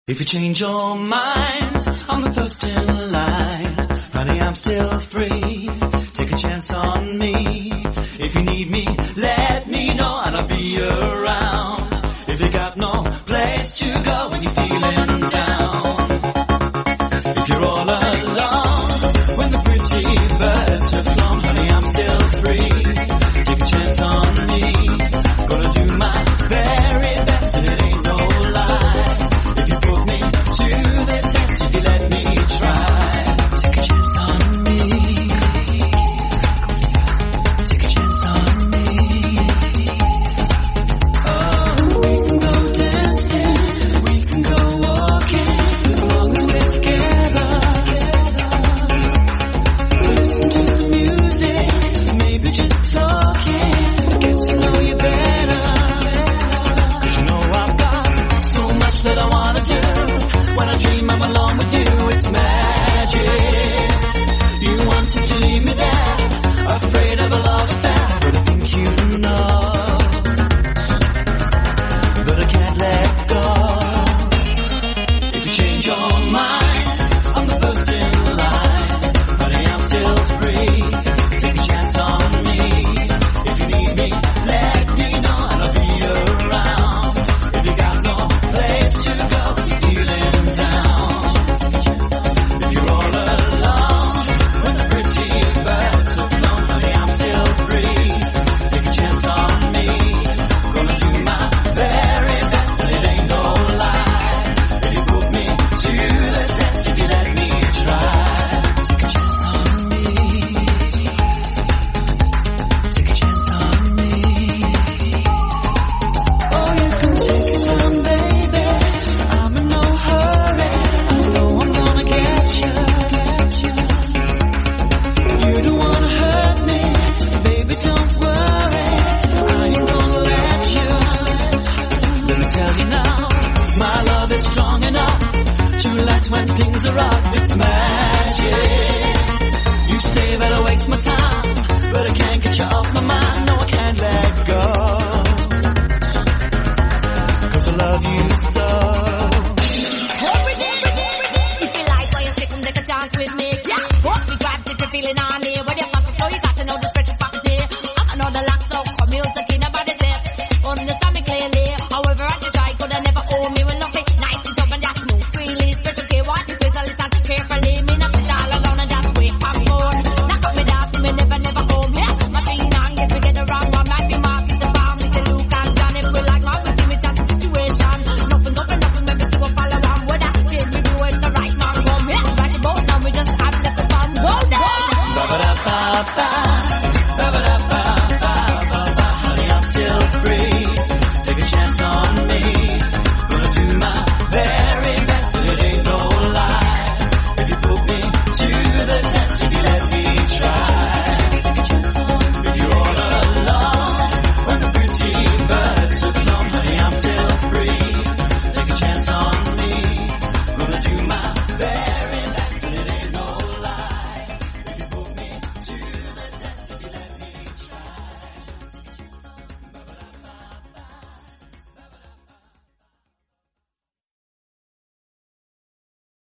If you change your mind, I'm the first in line. Honey, I'm still free. Take a chance on me. If you need me, let me know and I'll be around. If you got no place to go when you're feeling down. If you're all alone, when the pretty birds have flown, honey, I'm still free. Take a chance on me. Gonna do my very best and it ain't no lie. If you put me to the test, if you let me try. Take a chance on me. Take a chance on me. Oh, we can go dancing, we can go walking, as long as we're together. Listen to some music, maybe just talking, get to know you better. 'Cause you know I've got so much that I wanna do. When I dream I'm alone with you, it's magic. You wanted to leave me there, afraid of a love affair, but I think you know that I can't let go. If you change your mind, I'm the first in line. Honey, I'm still free. Take a chance on me. If you need me, let me know and I'll be around. If you got no place to go when you're feeling down. If you're all alone, when the pretty birds have flown, honey, I'm still free. Take a chance on me. Gonna do my very best and it ain't no lie. If you put me to the test, if you let me try. Take a chance on me. Take a chance on me. Oh, you can take your time, baby. I'm in no hurry. I know I'm gonna get you. You don't wanna hurt me, baby, don't worry. I ain't gonna let you. Let me tell you now, my love is strong enough to last when things are rough. It's magic. You say that I waste my time, but I can't get you off my mind. No, I can't let go. 'Cause I love you so. If you like, why you sit and take a chance with me? Yeah, what we grab if you're feeling on it.